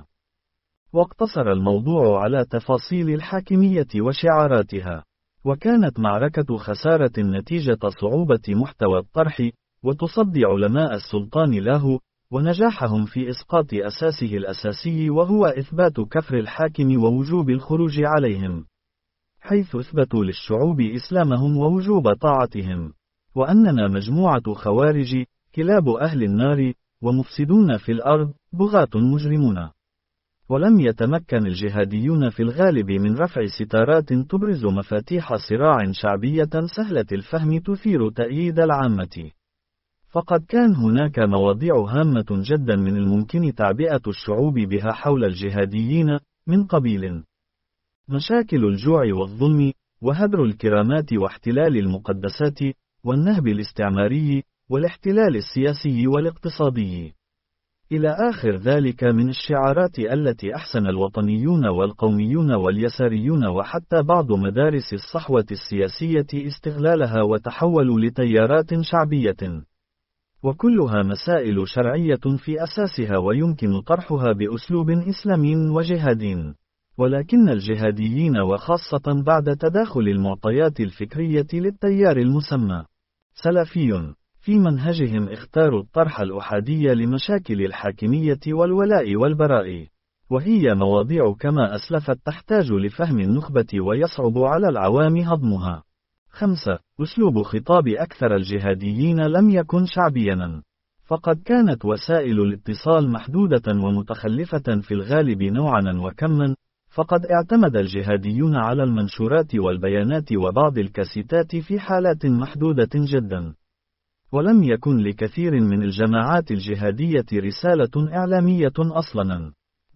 واقتصر الموضوع على تفاصيل الحاكمية وشعاراتها، وكانت معركة خسارة نتيجة صعوبة محتوى الطرح، وتصدي علماء السلطان له، ونجاحهم في إسقاط أساسه الأساسي وهو إثبات كفر الحاكم ووجوب الخروج عليهم، حيث أثبتوا للشعوب إسلامهم ووجوب طاعتهم، وأننا مجموعة خوارج، كلاب أهل النار، ومفسدون في الأرض، بغاة مجرمون. ولم يتمكن الجهاديون في الغالب من رفع ستارات تبرز مفاتيح صراع شعبية سهلة الفهم تثير تأييد العامة. فقد كان هناك مواضيع هامة جدا من الممكن تعبئة الشعوب بها حول الجهاديين، من قبيل مشاكل الجوع والظلم، وهدر الكرامات واحتلال المقدسات، والنهب الاستعماري، والاحتلال السياسي والاقتصادي، إلى آخر ذلك من الشعارات التي أحسن الوطنيون والقوميون واليساريون وحتى بعض مدارس الصحوة السياسية استغلالها وتحولوا لتيارات شعبية، وكلها مسائل شرعية في أساسها ويمكن طرحها بأسلوب إسلامي وجهادي. ولكن الجهاديين وخاصة بعد تداخل المعطيات الفكرية للتيار المسمى سلفي في منهجهم اختاروا الطرح الأحادي لمشاكل الحاكمية والولاء والبراء، وهي مواضيع كما أسلفت تحتاج لفهم النخبة ويصعب على العوام هضمها. خمسة. أسلوب خطاب أكثر الجهاديين لم يكن شعبيا، فقد كانت وسائل الاتصال محدودة ومتخلفة في الغالب نوعا وكما، فقد اعتمد الجهاديون على المنشورات والبيانات وبعض الكاسيتات في حالات محدودة جدا، ولم يكن لكثير من الجماعات الجهادية رسالة إعلامية أصلا.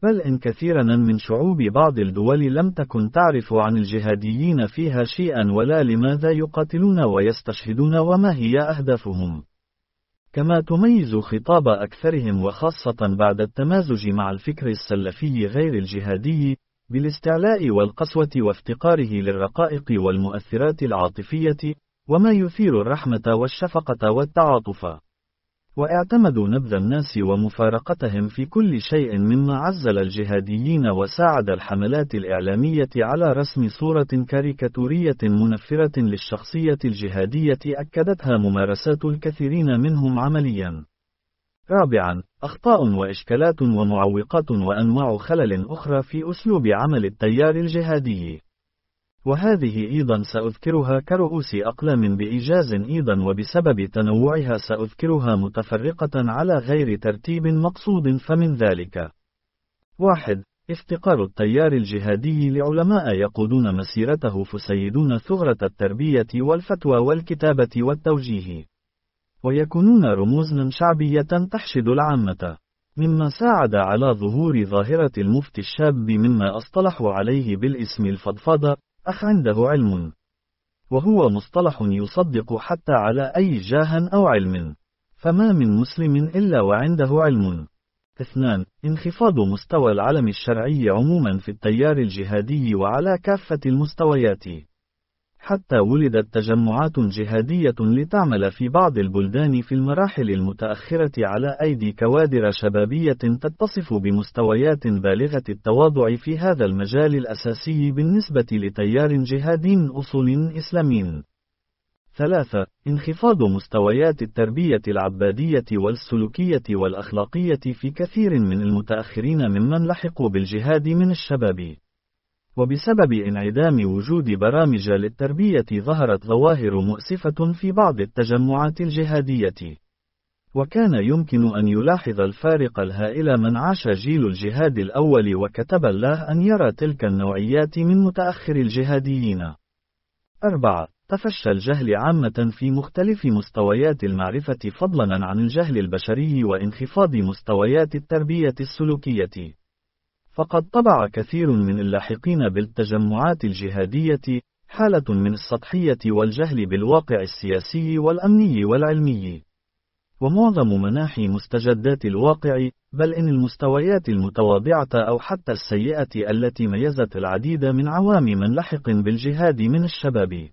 بل إن كثيرا من شعوب بعض الدول لم تكن تعرف عن الجهاديين فيها شيئا ولا لماذا يقاتلون ويستشهدون وما هي أهدافهم. كما تميز خطاب أكثرهم وخاصة بعد التمازج مع الفكر السلفي غير الجهادي بالاستعلاء والقسوة وافتقاره للرقائق والمؤثرات العاطفية وما يثير الرحمة والشفقة والتعاطف. واعتمدوا نبذ الناس ومفارقتهم في كل شيء مما عزل الجهاديين وساعد الحملات الإعلامية على رسم صورة كاريكاتورية منفرة للشخصية الجهادية أكدتها ممارسات الكثيرين منهم عمليا. رابعا، أخطاء وإشكالات ومعوقات وأنواع خلل أخرى في أسلوب عمل التيار الجهادي، وهذه أيضا سأذكرها كرؤوس أقلام بإيجاز أيضا، وبسبب تنوعها سأذكرها متفرقة على غير ترتيب مقصود. فمن ذلك: واحد. افتقار التيار الجهادي لعلماء يقودون مسيرته فسيدون ثغرة التربية والفتوى والكتابة والتوجيه، ويكونون رموزا شعبية تحشد العامة، مما ساعد على ظهور ظاهرة المفتي الشاب مما أصطلحوا عليه بالاسم الفضفاضة، أخ عنده علم، وهو مصطلح يصدق حتى على أي جاه أو علم، فما من مسلم إلا وعنده علم. اثنان. انخفاض مستوى العلم الشرعي عموما في التيار الجهادي وعلى كافة المستويات، حتى ولدت تجمعات جهادية لتعمل في بعض البلدان في المراحل المتأخرة على أيدي كوادر شبابية تتصف بمستويات بالغة التواضع في هذا المجال الأساسي بالنسبة لتيار جهادي أصول إسلامي. ثلاثة. انخفاض مستويات التربية العبادية والسلوكية والأخلاقية في كثير من المتأخرين ممن لحقوا بالجهاد من الشباب، وبسبب انعدام وجود برامج للتربية ظهرت ظواهر مؤسفة في بعض التجمعات الجهادية. وكان يمكن أن يلاحظ الفارق الهائل من عاش جيل الجهاد الأول وكتب الله أن يرى تلك النوعيات من متأخر الجهاديين. أربعة. تفشى الجهل عامة في مختلف مستويات المعرفة فضلا عن الجهل البشري وانخفاض مستويات التربية السلوكية، فقد طبع كثير من اللاحقين بالتجمعات الجهادية حالة من السطحية والجهل بالواقع السياسي والأمني والعلمي، ومعظم مناحي مستجدات الواقع، بل إن المستويات المتواضعة أو حتى السيئة التي ميزت العديد من عوام من لحق بالجهاد من الشباب،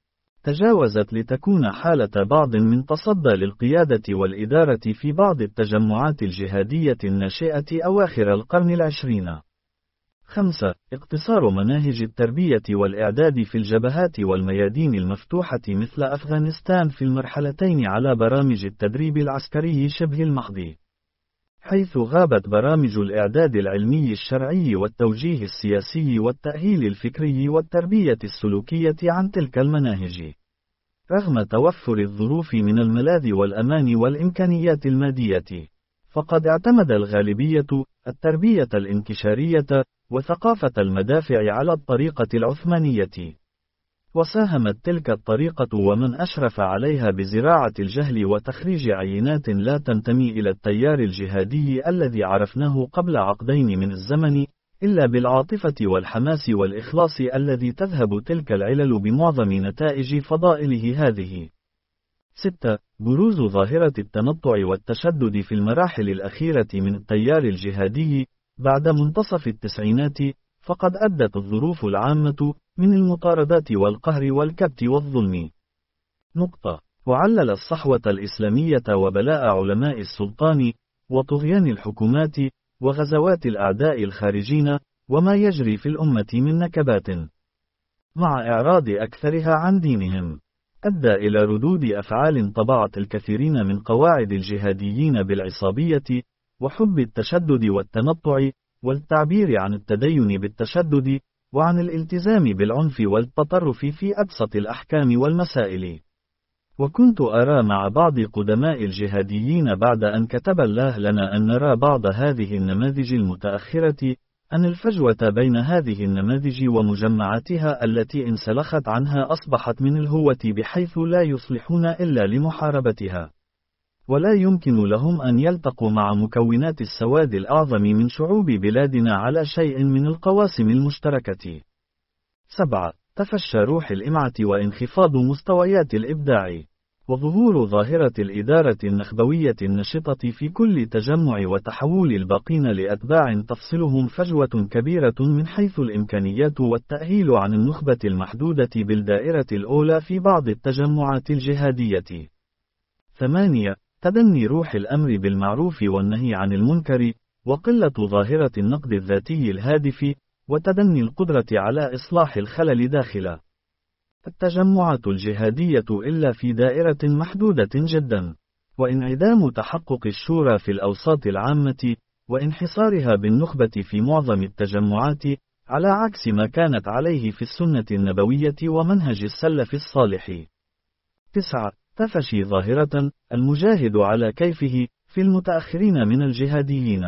تجاوزت لتكون حالة بعض من تصدى للقيادة والإدارة في بعض التجمعات الجهادية الناشئة أواخر القرن العشرين. خمسة. اقتصار مناهج التربية والإعداد في الجبهات والميادين المفتوحة مثل أفغانستان في المرحلتين على برامج التدريب العسكري شبه المحض، حيث غابت برامج الإعداد العلمي الشرعي والتوجيه السياسي والتأهيل الفكري والتربية السلوكية عن تلك المناهج، رغم توفر الظروف من الملاذ والأمان والإمكانيات المادية. فقد اعتمد الغالبية التربية الانكشارية وثقافة المدافع على الطريقة العثمانية، وساهمت تلك الطريقة ومن أشرف عليها بزراعة الجهل وتخريج عينات لا تنتمي إلى التيار الجهادي الذي عرفناه قبل عقدين من الزمن، إلا بالعاطفة والحماس والإخلاص الذي تذهب تلك العلل بمعظم نتائج فضائله هذه. ستة. بروز ظاهرة التنطع والتشدد في المراحل الأخيرة من التيار الجهادي بعد منتصف التسعينات، فقد أدت الظروف العامة من المطاردات والقهر والكبت والظلم. نقطة. وعلل الصحوة الإسلامية وبلاء علماء السلطان وطغيان الحكومات وغزوات الأعداء الخارجين وما يجري في الأمة من نكبات، مع إعراض أكثرها عن دينهم، أدى إلى ردود أفعال طبعت الكثيرين من قواعد الجهاديين بالعصابية وحب التشدد والتنطع والتعبير عن التدين بالتشدد وعن الالتزام بالعنف والتطرف في أبسط الأحكام والمسائل. وكنت أرى مع بعض قدماء الجهاديين بعد أن كتب الله لنا أن نرى بعض هذه النماذج المتأخرة أن الفجوة بين هذه النماذج ومجمعاتها التي انسلخت عنها أصبحت من الهوة بحيث لا يصلحون إلا لمحاربتها. ولا يمكن لهم أن يلتقوا مع مكونات السواد الأعظم من شعوب بلادنا على شيء من القواسم المشتركة. سبعة. تفشى روح الإمعة وانخفاض مستويات الإبداع، وظهور ظاهرة الإدارة النخبوية النشطة في كل تجمع، وتحول الباقين لأتباع تفصلهم فجوة كبيرة من حيث الإمكانيات والتأهيل عن النخبة المحدودة بالدائرة الأولى في بعض التجمعات الجهادية. ثمانية. تدني روح الأمر بالمعروف والنهي عن المنكر، وقلة ظاهرة النقد الذاتي الهادف، وتدني القدرة على إصلاح الخلل داخل التجمعات الجهادية إلا في دائرة محدودة جدا، وانعدام تحقق الشورى في الأوساط العامة، وانحصارها بالنخبة في معظم التجمعات، على عكس ما كانت عليه في السنة النبوية ومنهج السلف الصالح. تسعة. تفشي ظاهرة المجاهد على كيفه في المتأخرين من الجهاديين،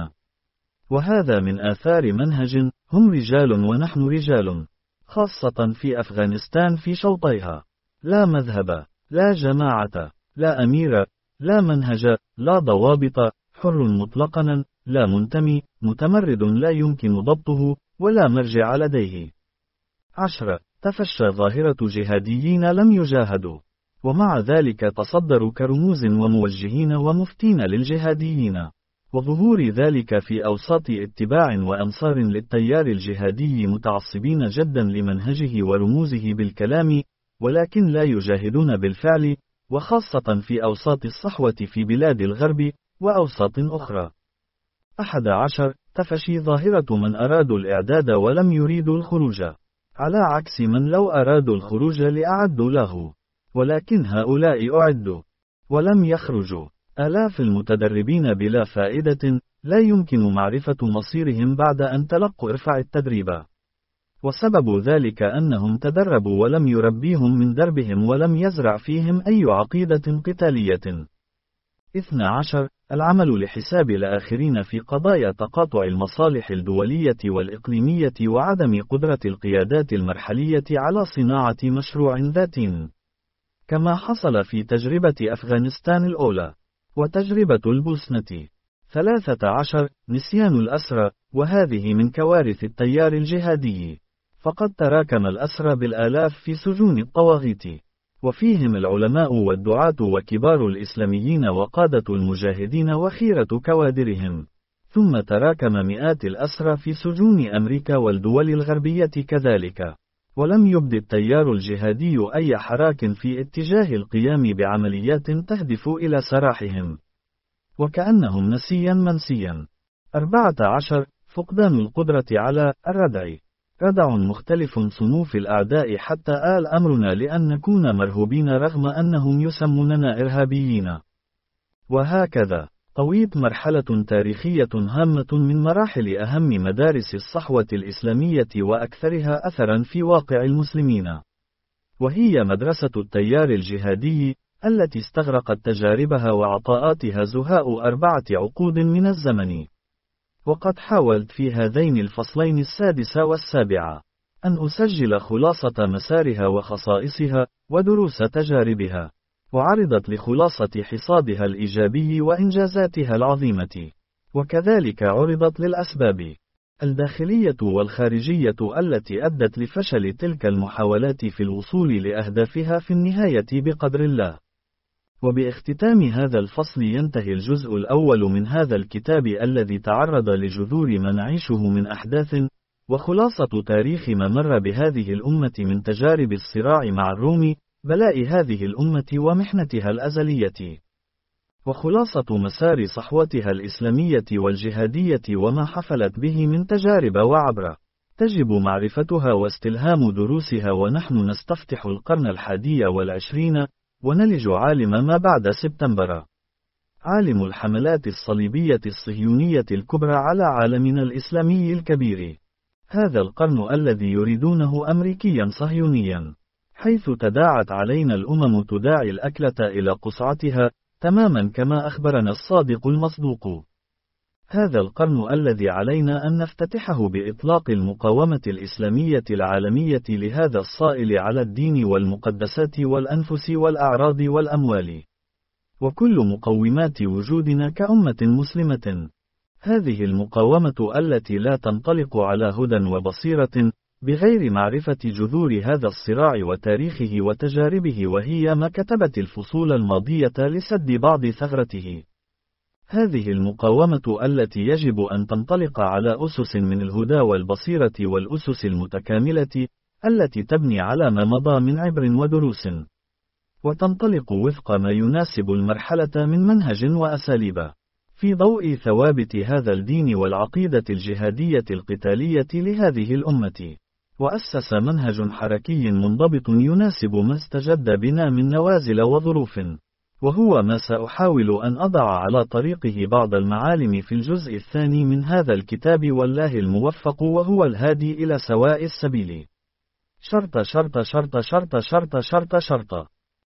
وهذا من آثار منهج هم رجال ونحن رجال، خاصة في أفغانستان في شوطيها: لا مذهب، لا جماعة، لا أمير، لا منهج، لا ضوابط، حر مطلقا، لا منتمي، متمرد لا يمكن ضبطه، ولا مرجع لديه. عشرة. تفشى ظاهرة جهاديين لم يجاهدوا، ومع ذلك تصدروا كرموز وموجهين ومفتين للجهاديين، وظهور ذلك في أوساط اتباع وأنصار للتيار الجهادي متعصبين جدا لمنهجه ورموزه بالكلام، ولكن لا يجاهدون بالفعل، وخاصة في أوساط الصحوة في بلاد الغرب وأوساط أخرى. أحد عشر. تفشي ظاهرة من أرادوا الإعداد ولم يريدوا الخروج، على عكس من لو أرادوا الخروج لأعدوا له، ولكن هؤلاء أعدوا ولم يخرجوا. آلاف المتدربين بلا فائدة، لا يمكن معرفة مصيرهم بعد أن تلقوا إرفع التدريب، وسبب ذلك أنهم تدربوا ولم يربيهم من دربهم ولم يزرع فيهم أي عقيدة قتالية. اثنى عشر. العمل لحساب الآخرين في قضايا تقاطع المصالح الدولية والإقليمية، وعدم قدرة القيادات المرحلية على صناعة مشروع ذات، كما حصل في تجربة أفغانستان الأولى وتجربة البوسنة. ثلاثة عشر. نسيان الأسرى، وهذه من كوارث التيار الجهادي، فقد تراكم الأسرى بالآلاف في سجون الطواغيت، وفيهم العلماء والدعاة وكبار الإسلاميين وقادة المجاهدين وخيرة كوادرهم، ثم تراكم مئات الأسرى في سجون أمريكا والدول الغربية كذلك، ولم يبد التيار الجهادي أي حراك في اتجاه القيام بعمليات تهدف إلى سراحهم، وكأنهم نسيا منسيا. أربعة عشر. فقدان القدرة على الردع، ردع مختلف صنوف الأعداء حتى آل أمرنا لأن نكون مرهوبين رغم أنهم يسموننا إرهابيين. وهكذا طويت مرحلة تاريخية هامة من مراحل أهم مدارس الصحوة الإسلامية وأكثرها أثرا في واقع المسلمين، وهي مدرسة التيار الجهادي التي استغرقت تجاربها وعطاءاتها زهاء أربعة عقود من الزمن. وقد حاولت في هذين الفصلين السادس والسابع أن أسجل خلاصة مسارها وخصائصها ودروس تجاربها، وعرضت لخلاصة حصادها الإيجابي وإنجازاتها العظيمة، وكذلك عرضت للأسباب الداخلية والخارجية التي أدت لفشل تلك المحاولات في الوصول لأهدافها في النهاية بقدر الله. وباختتام هذا الفصل ينتهي الجزء الأول من هذا الكتاب الذي تعرض لجذور ما نعيشه من أحداث، وخلاصة تاريخ ما مر بهذه الأمة من تجارب الصراع مع الروم، بلاء هذه الأمة ومحنتها الأزلية، وخلاصة مسار صحوتها الإسلامية والجهادية وما حفلت به من تجارب وعبر تجب معرفتها واستلهام دروسها. ونحن نستفتح القرن الحادي والعشرين، ونلج عالم ما بعد سبتمبر، عالم الحملات الصليبية الصهيونية الكبرى على عالمنا الإسلامي الكبير. هذا القرن الذي يريدونه أمريكيا صهيونيا، حيث تداعت علينا الأمم تداعي الأكلة إلى قصعتها، تماما كما أخبرنا الصادق المصدوق. هذا القرن الذي علينا أن نفتتحه بإطلاق المقاومة الإسلامية العالمية لهذا الصائل على الدين والمقدسات والأنفس والأعراض والأموال. وكل مقومات وجودنا كأمة مسلمة. هذه المقاومة التي لا تنطلق على هدى وبصيرة، بغير معرفة جذور هذا الصراع وتاريخه وتجاربه، وهي ما كتبت الفصول الماضية لسد بعض ثغرته. هذه المقاومة التي يجب أن تنطلق على أسس من الهدى والبصيرة والأسس المتكاملة، التي تبني على ما مضى من عبر ودروس، وتنطلق وفق ما يناسب المرحلة من منهج وأساليب، في ضوء ثوابت هذا الدين والعقيدة الجهادية القتالية لهذه الأمة. وأسس منهج حركي منضبط يناسب ما استجد بنا من نوازل وظروف، وهو ما سأحاول أن أضع على طريقه بعض المعالم في الجزء الثاني من هذا الكتاب، والله الموفق وهو الهادي إلى سواء السبيل. شرط شرط شرط شرط شرط شرط شرط.